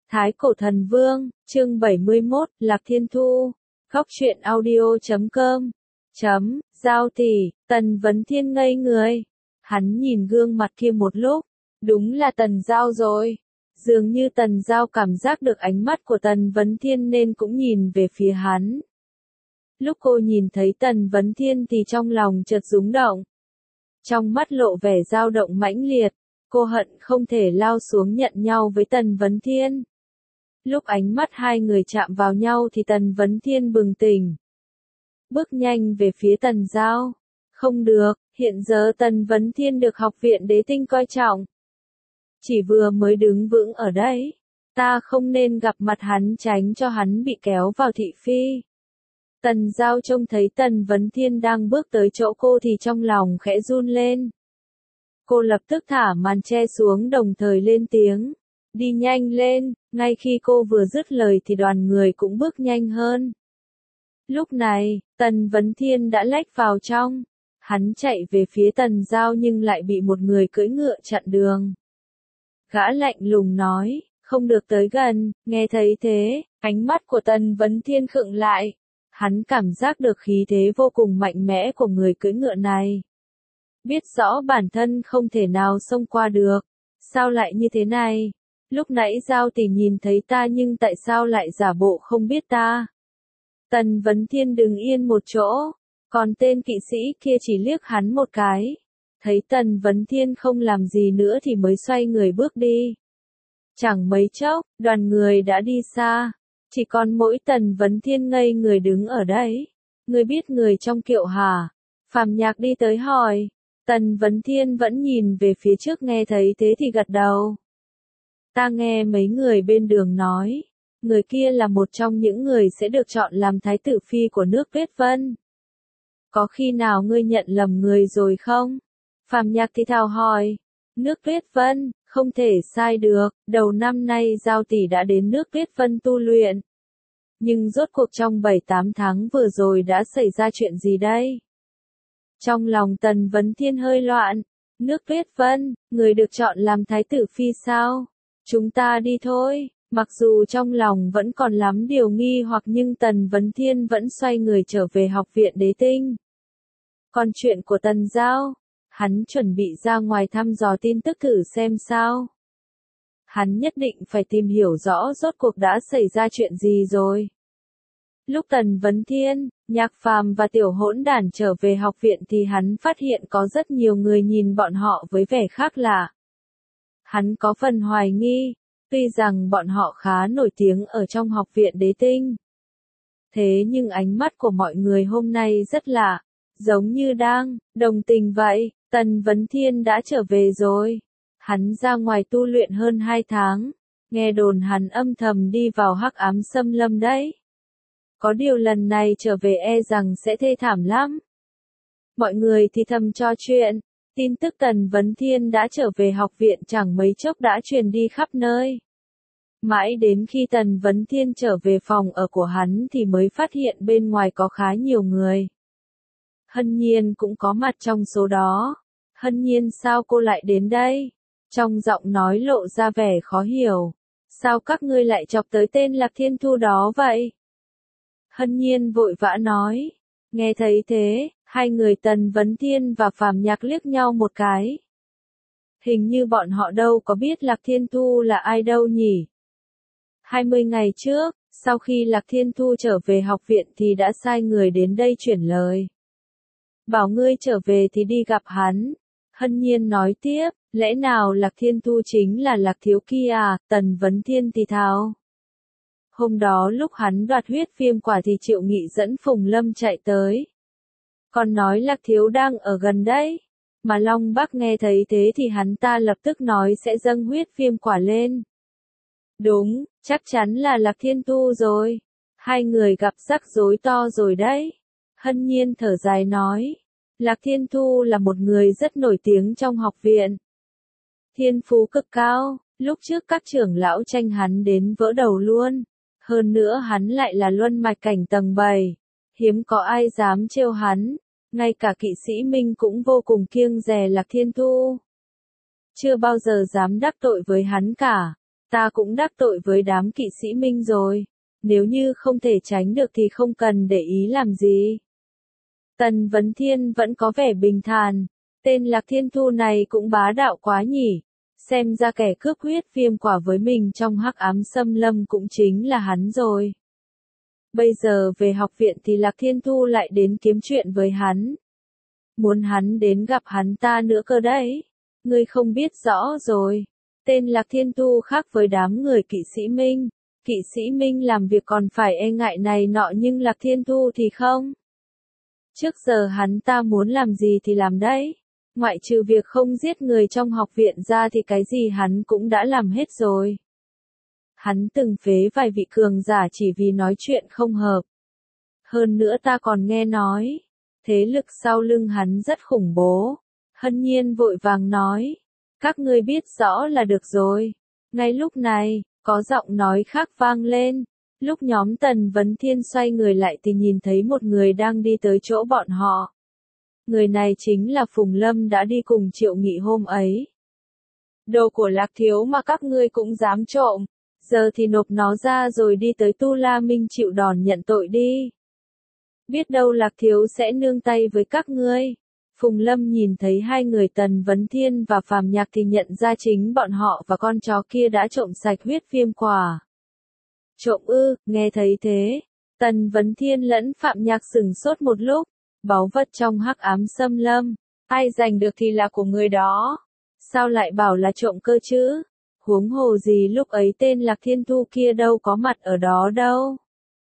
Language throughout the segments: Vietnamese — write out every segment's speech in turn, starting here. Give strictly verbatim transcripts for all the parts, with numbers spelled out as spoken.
Thái Cổ Thần Vương, chương bảy mươi mốt, Lạc Thiên Thu. Góc truyện audio chấm com. Chấm, Giao tỷ, Tần Vấn Thiên ngây người. Hắn nhìn gương mặt kia một lúc, đúng là Tần Giao rồi. Dường như Tần Giao cảm giác được ánh mắt của Tần Vấn Thiên nên cũng nhìn về phía hắn. Lúc cô nhìn thấy Tần Vấn Thiên thì trong lòng chợt rúng động. Trong mắt lộ vẻ dao động mãnh liệt, cô hận không thể lao xuống nhận nhau với Tần Vấn Thiên. Lúc ánh mắt hai người chạm vào nhau thì Tần Vấn Thiên bừng tỉnh. Bước nhanh về phía Tần Giao. Không được, hiện giờ Tần Vấn Thiên được học viện đế tinh coi trọng. Chỉ vừa mới đứng vững ở đấy, ta không nên gặp mặt hắn tránh cho hắn bị kéo vào thị phi. Tần Giao trông thấy Tần Vấn Thiên đang bước tới chỗ cô thì trong lòng khẽ run lên. Cô lập tức thả màn che xuống đồng thời lên tiếng. Đi nhanh lên, ngay khi cô vừa dứt lời thì đoàn người cũng bước nhanh hơn. Lúc này, Tần Vấn Thiên đã lách vào trong. Hắn chạy về phía Tần Giao nhưng lại bị một người cưỡi ngựa chặn đường. Gã lạnh lùng nói, không được tới gần. Nghe thấy thế, ánh mắt của Tần Vấn Thiên khựng lại. Hắn cảm giác được khí thế vô cùng mạnh mẽ của người cưỡi ngựa này. Biết rõ bản thân không thể nào xông qua được. Sao lại như thế này? Lúc nãy Giao tỷ nhìn thấy ta nhưng tại sao lại giả bộ không biết ta? Tần Vấn Thiên đứng yên một chỗ, còn tên kỵ sĩ kia chỉ liếc hắn một cái. Thấy Tần Vấn Thiên không làm gì nữa thì mới xoay người bước đi. Chẳng mấy chốc, đoàn người đã đi xa. Chỉ còn mỗi Tần Vấn Thiên ngây người đứng ở đấy. Người biết người trong kiệu hả? Phàm Nhạc đi tới hỏi. Tần Vấn Thiên vẫn nhìn về phía trước, nghe thấy thế thì gật đầu. Ta nghe mấy người bên đường nói, người kia là một trong những người sẽ được chọn làm thái tử phi của nước Tuyết Vân. Có khi nào ngươi nhận lầm người rồi không? Phàm Nhạc thì thào hỏi. Nước Tuyết Vân, không thể sai được, đầu năm nay Giao tỷ đã đến nước Tuyết Vân tu luyện. Nhưng rốt cuộc trong bảy tám tháng vừa rồi đã xảy ra chuyện gì đây? Trong lòng Tần Vấn Thiên hơi loạn. Nước Tuyết Vân, người được chọn làm thái tử phi sao? Chúng ta đi thôi. Mặc dù trong lòng vẫn còn lắm điều nghi hoặc nhưng Tần Vấn Thiên vẫn xoay người trở về học viện đế tinh. Còn chuyện của Tần Giao, hắn chuẩn bị ra ngoài thăm dò tin tức thử xem sao. Hắn nhất định phải tìm hiểu rõ rốt cuộc đã xảy ra chuyện gì rồi. Lúc Tần Vấn Thiên, Nhạc Phàm và Tiểu Hỗn Đản trở về học viện thì hắn phát hiện có rất nhiều người nhìn bọn họ với vẻ khác lạ. Hắn có phần hoài nghi, tuy rằng bọn họ khá nổi tiếng ở trong học viện đế tinh. Thế nhưng ánh mắt của mọi người hôm nay rất lạ, giống như đang đồng tình vậy. Tần Vấn Thiên đã trở về rồi. Hắn ra ngoài tu luyện hơn hai tháng, nghe đồn hắn âm thầm đi vào hắc ám xâm lâm đấy. Có điều lần này trở về e rằng sẽ thê thảm lắm. Mọi người thì thầm trò chuyện. Tin tức Tần Vấn Thiên đã trở về học viện chẳng mấy chốc đã truyền đi khắp nơi. Mãi đến khi Tần Vấn Thiên trở về phòng ở của hắn thì mới phát hiện bên ngoài có khá nhiều người. Hân Nhiên cũng có mặt trong số đó. Hân Nhiên, sao cô lại đến đây? Trong giọng nói lộ ra vẻ khó hiểu. Sao các ngươi lại chọc tới tên Lạc Thiên Thu đó vậy? Hân Nhiên vội vã nói. Nghe thấy thế, hai người Tần Vấn Thiên và Phàm Nhạc liếc nhau một cái. Hình như bọn họ đâu có biết Lạc Thiên Thu là ai đâu nhỉ? hai mươi ngày trước, sau khi Lạc Thiên Thu trở về học viện thì đã sai người đến đây chuyển lời. Bảo ngươi trở về thì đi gặp hắn. Hân Nhiên nói tiếp, lẽ nào Lạc Thiên Thu chính là Lạc Thiếu kia à? Tần Vấn Thiên thì thào. Hôm đó lúc hắn đoạt huyết viêm quả thì Triệu Nghị dẫn Phùng Lâm chạy tới. Còn nói Lạc Thiếu đang ở gần đấy. Mà Long Bắc nghe thấy thế thì hắn ta lập tức nói sẽ dâng huyết viêm quả lên. Đúng, chắc chắn là Lạc Thiên Thu rồi. Hai người gặp rắc rối to rồi đấy. Hân Nhiên thở dài nói. Lạc Thiên Thu là một người rất nổi tiếng trong học viện. Thiên phú cực cao, lúc trước các trưởng lão tranh hắn đến vỡ đầu luôn. Hơn nữa hắn lại là luân mạch cảnh tầng bảy. Hiếm có ai dám trêu hắn. Ngay cả kỵ sĩ Minh cũng vô cùng kiêng dè Lạc Thiên Thu. Chưa bao giờ dám đắc tội với hắn cả. Ta cũng đắc tội với đám kỵ sĩ Minh rồi. Nếu như không thể tránh được thì không cần để ý làm gì. Tần Vấn Thiên vẫn có vẻ bình thản. Tên Lạc Thiên Thu này cũng bá đạo quá nhỉ. Xem ra kẻ cướp huyết viêm quả với mình trong hắc ám xâm lâm cũng chính là hắn rồi. Bây giờ về học viện thì Lạc Thiên Thu lại đến kiếm chuyện với hắn. Muốn hắn đến gặp hắn ta nữa cơ đấy. Ngươi không biết rõ rồi. Tên Lạc Thiên Thu khác với đám người kỵ sĩ Minh. Kỵ sĩ Minh làm việc còn phải e ngại này nọ nhưng Lạc Thiên Thu thì không. Trước giờ hắn ta muốn làm gì thì làm đấy. Ngoại trừ việc không giết người trong học viện ra thì cái gì hắn cũng đã làm hết rồi. Hắn từng phế vài vị cường giả chỉ vì nói chuyện không hợp. Hơn nữa ta còn nghe nói, thế lực sau lưng hắn rất khủng bố. Hân Nhiên vội vàng nói, các ngươi biết rõ là được rồi. Ngay lúc này, có giọng nói khác vang lên. Lúc nhóm Tần Vấn Thiên xoay người lại thì nhìn thấy một người đang đi tới chỗ bọn họ. Người này chính là Phùng Lâm đã đi cùng Triệu Nghị hôm ấy. Đồ của Lạc Thiếu mà các ngươi cũng dám trộm, giờ thì nộp nó ra rồi đi tới Tu La Minh chịu đòn nhận tội đi. Biết đâu Lạc Thiếu sẽ nương tay với các ngươi. Phùng Lâm nhìn thấy hai người Tần Vấn Thiên và Phàm Nhạc thì nhận ra chính bọn họ và con chó kia đã trộm sạch huyết viêm quả. Trộm ư, nghe thấy thế, Tần Vấn Thiên lẫn Phạm Nhạc sửng sốt một lúc. Báu vật trong hắc ám xâm lâm, ai giành được thì là của người đó. Sao lại bảo là trộm cơ chứ? Huống hồ gì lúc ấy tên Lạc Thiên Thu kia đâu có mặt ở đó đâu.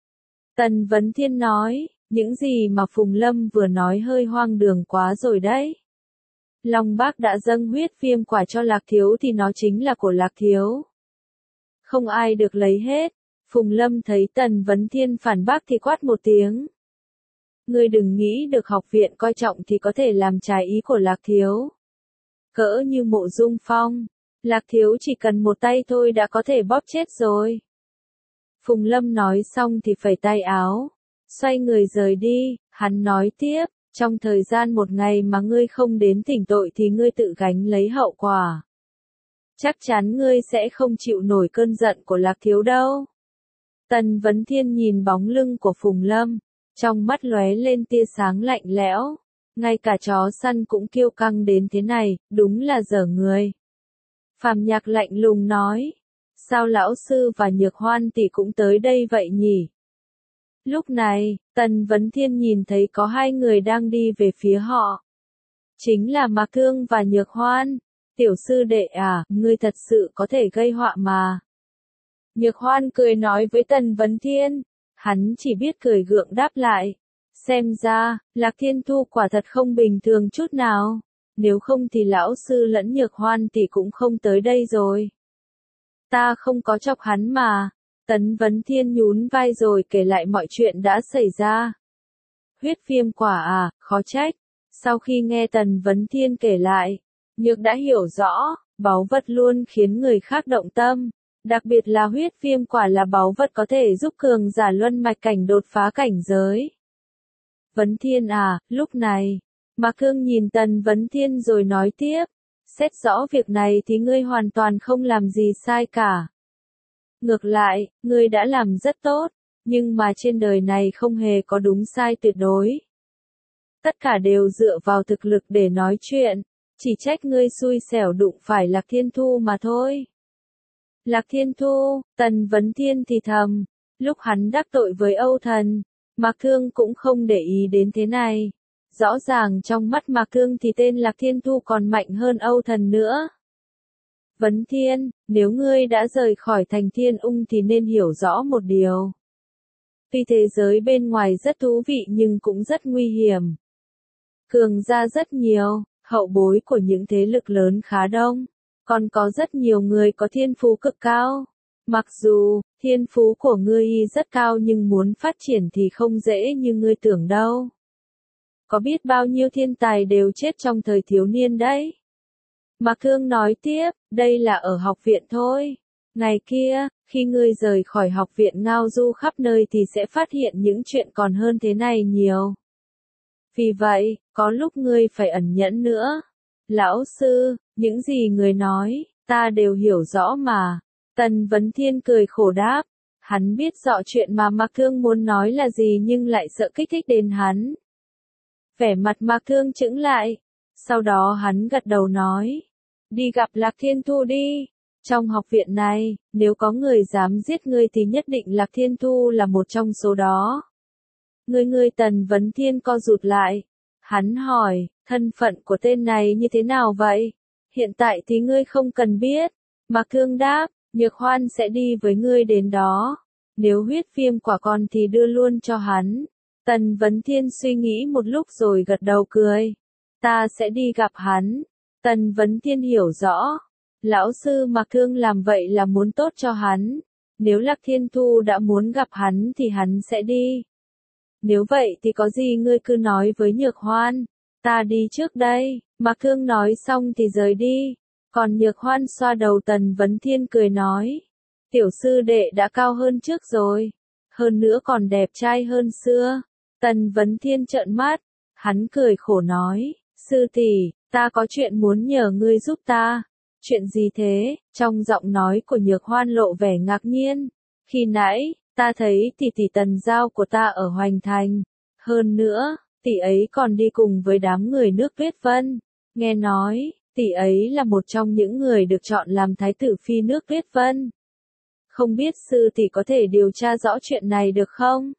Tần Vấn Thiên nói, những gì mà Phùng Lâm vừa nói hơi hoang đường quá rồi đấy. Long Bác đã dâng huyết viêm quả cho Lạc Thiếu thì nó chính là của Lạc Thiếu. Không ai được lấy hết. Phùng Lâm thấy Tần Vấn Thiên phản bác thì quát một tiếng. Ngươi đừng nghĩ được học viện coi trọng thì có thể làm trái ý của Lạc Thiếu. Cỡ như Mộ Dung Phong, Lạc Thiếu chỉ cần một tay thôi đã có thể bóp chết rồi. Phùng Lâm nói xong thì phẩy tay áo, xoay người rời đi, hắn nói tiếp, trong thời gian một ngày mà ngươi không đến thỉnh tội thì ngươi tự gánh lấy hậu quả. Chắc chắn ngươi sẽ không chịu nổi cơn giận của Lạc Thiếu đâu. Tần Vấn Thiên nhìn bóng lưng của Phùng Lâm. Trong mắt lóe lên tia sáng lạnh lẽo, ngay cả chó săn cũng kiêu căng đến thế này, đúng là dở người. Phàm Nhạc lạnh lùng nói, sao lão sư và Nhược Hoan tỷ cũng tới đây vậy nhỉ? Lúc này, Tần Vấn Thiên nhìn thấy có hai người đang đi về phía họ. Chính là Mạc Thương và Nhược Hoan. Tiểu sư đệ à, ngươi thật sự có thể gây họa mà. Nhược Hoan cười nói với Tần Vấn Thiên. Hắn chỉ biết cười gượng đáp lại. Xem ra, Lạc Thiên Thu quả thật không bình thường chút nào. Nếu không thì lão sư lẫn Nhược Hoan tỷ cũng không tới đây rồi. Ta không có chọc hắn mà. Tần Vấn Thiên nhún vai rồi kể lại mọi chuyện đã xảy ra. Huyết viêm quả à, khó trách. Sau khi nghe Tần Vấn Thiên kể lại, Nhược đã hiểu rõ, báu vật luôn khiến người khác động tâm. Đặc biệt là huyết viêm quả là báu vật có thể giúp cường giả luân mạch cảnh đột phá cảnh giới. Vấn Thiên à, lúc này, Mạc Thương nhìn Tần Vấn Thiên rồi nói tiếp, xét rõ việc này thì ngươi hoàn toàn không làm gì sai cả. Ngược lại, ngươi đã làm rất tốt, nhưng mà trên đời này không hề có đúng sai tuyệt đối. Tất cả đều dựa vào thực lực để nói chuyện, chỉ trách ngươi xui xẻo đụng phải Lạc Thiên Thu mà thôi. Lạc Thiên Thu, Tần Vấn Thiên thì thầm, lúc hắn đắc tội với Âu Thần, Mạc Thương cũng không để ý đến thế này. Rõ ràng trong mắt Mạc Thương thì tên Lạc Thiên Thu còn mạnh hơn Âu Thần nữa. Vấn Thiên, nếu ngươi đã rời khỏi thành Thiên Ung thì nên hiểu rõ một điều. Tuy thế giới bên ngoài rất thú vị nhưng cũng rất nguy hiểm. Cường gia rất nhiều, hậu bối của những thế lực lớn khá đông. Còn có rất nhiều người có thiên phú cực cao. Mặc dù, thiên phú của ngươi rất cao nhưng muốn phát triển thì không dễ như ngươi tưởng đâu. Có biết bao nhiêu thiên tài đều chết trong thời thiếu niên đấy. Mạc Thương nói tiếp, đây là ở học viện thôi. Ngày kia, khi ngươi rời khỏi học viện ngao du khắp nơi thì sẽ phát hiện những chuyện còn hơn thế này nhiều. Vì vậy, có lúc ngươi phải ẩn nhẫn nữa. Lão sư, những gì người nói, ta đều hiểu rõ mà. Tần Vấn Thiên cười khổ đáp. Hắn biết rõ chuyện mà Mạc Thương muốn nói là gì nhưng lại sợ kích thích đến hắn. Vẻ mặt Mạc Thương chững lại. Sau đó hắn gật đầu nói. Đi gặp Lạc Thiên Thu đi. Trong học viện này, nếu có người dám giết ngươi thì nhất định Lạc Thiên Thu là một trong số đó. Ngươi ngươi Tần Vấn Thiên co rụt lại. Hắn hỏi, thân phận của tên này như thế nào vậy? Hiện tại thì ngươi không cần biết. Mạc Thương đáp, Nhược Hoan sẽ đi với ngươi đến đó. Nếu huyết viêm quả còn thì đưa luôn cho hắn. Tần Vấn Thiên suy nghĩ một lúc rồi gật đầu cười. Ta sẽ đi gặp hắn. Tần Vấn Thiên hiểu rõ. Lão sư Mạc Thương làm vậy là muốn tốt cho hắn. Nếu Lạc Thiên Thu đã muốn gặp hắn thì hắn sẽ đi. Nếu vậy thì có gì ngươi cứ nói với Nhược Hoan. Ta đi trước đây. Mạc Thương nói xong thì rời đi. Còn Nhược Hoan xoa đầu Tần Vấn Thiên cười nói. Tiểu sư đệ đã cao hơn trước rồi. Hơn nữa còn đẹp trai hơn xưa. Tần Vấn Thiên trợn mắt. Hắn cười khổ nói. Sư tỷ, ta có chuyện muốn nhờ ngươi giúp ta. Chuyện gì thế? Trong giọng nói của Nhược Hoan lộ vẻ ngạc nhiên. Khi nãy, ta thấy tỷ tỷ Tần Giao của ta ở Hoành Thành. Hơn nữa, tỷ ấy còn đi cùng với đám người nước Tuyết Vân. Nghe nói, tỷ ấy là một trong những người được chọn làm thái tử phi nước Tuyết Vân. Không biết sư tỷ có thể điều tra rõ chuyện này được không?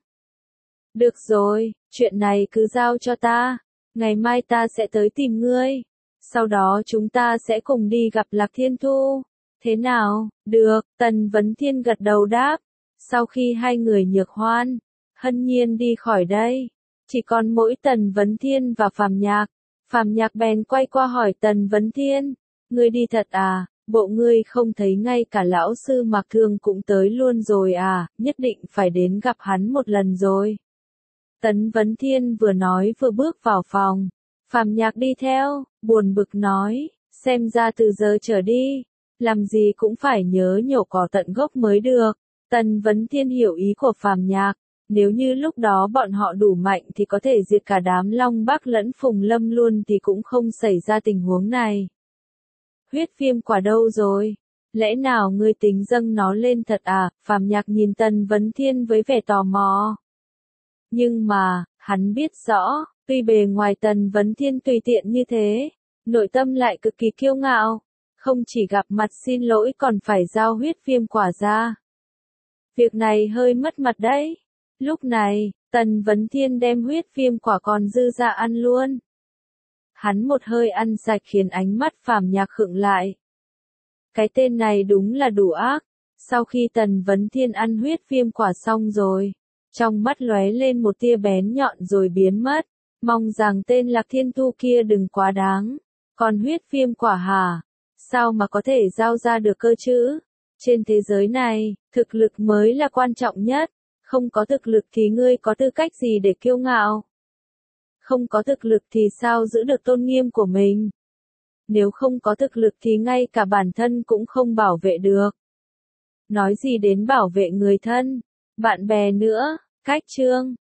Được rồi, chuyện này cứ giao cho ta. Ngày mai ta sẽ tới tìm ngươi. Sau đó chúng ta sẽ cùng đi gặp Lạc Thiên Thu. Thế nào? Được, Tần Vấn Thiên gật đầu đáp. Sau khi hai người Nhược Hoan, Hân Nhiên đi khỏi đây, chỉ còn mỗi Tần Vấn Thiên và Phàm Nhạc. Phàm Nhạc bèn quay qua hỏi Tần Vấn Thiên. Ngươi đi thật à? Bộ ngươi không thấy ngay cả lão sư Mạc Thương cũng tới luôn rồi à? Nhất định phải đến gặp hắn một lần rồi. Tần Vấn Thiên vừa nói vừa bước vào phòng. Phàm Nhạc đi theo, buồn bực nói, xem ra từ giờ trở đi, làm gì cũng phải nhớ nhổ cỏ tận gốc mới được. Tần Vấn Thiên hiểu ý của Phàm Nhạc, nếu như lúc đó bọn họ đủ mạnh thì có thể diệt cả đám Long Bắc lẫn Phùng Lâm luôn thì cũng không xảy ra tình huống này. Huyết viêm quả đâu rồi? Lẽ nào ngươi tính dâng nó lên thật à? Phàm Nhạc nhìn Tần Vấn Thiên với vẻ tò mò. Nhưng mà, hắn biết rõ, tuy bề ngoài Tần Vấn Thiên tùy tiện như thế, nội tâm lại cực kỳ kiêu ngạo, không chỉ gặp mặt xin lỗi còn phải giao huyết viêm quả ra. Việc này hơi mất mặt đấy. Lúc này, Tần Vấn Thiên đem huyết viêm quả còn dư ra ăn luôn. Hắn một hơi ăn sạch khiến ánh mắt Phàm Nhạc khựng lại. Cái tên này đúng là đủ ác. Sau khi Tần Vấn Thiên ăn huyết viêm quả xong rồi, trong mắt lóe lên một tia bén nhọn rồi biến mất. Mong rằng tên Lạc Thiên Thu kia đừng quá đáng. Còn huyết viêm quả hả? Sao mà có thể giao ra được cơ chứ? Trên thế giới này, thực lực mới là quan trọng nhất. Không có thực lực thì ngươi có tư cách gì để kiêu ngạo? Không có thực lực thì sao giữ được tôn nghiêm của mình? Nếu không có thực lực thì ngay cả bản thân cũng không bảo vệ được. Nói gì đến bảo vệ người thân, bạn bè nữa. Cách chương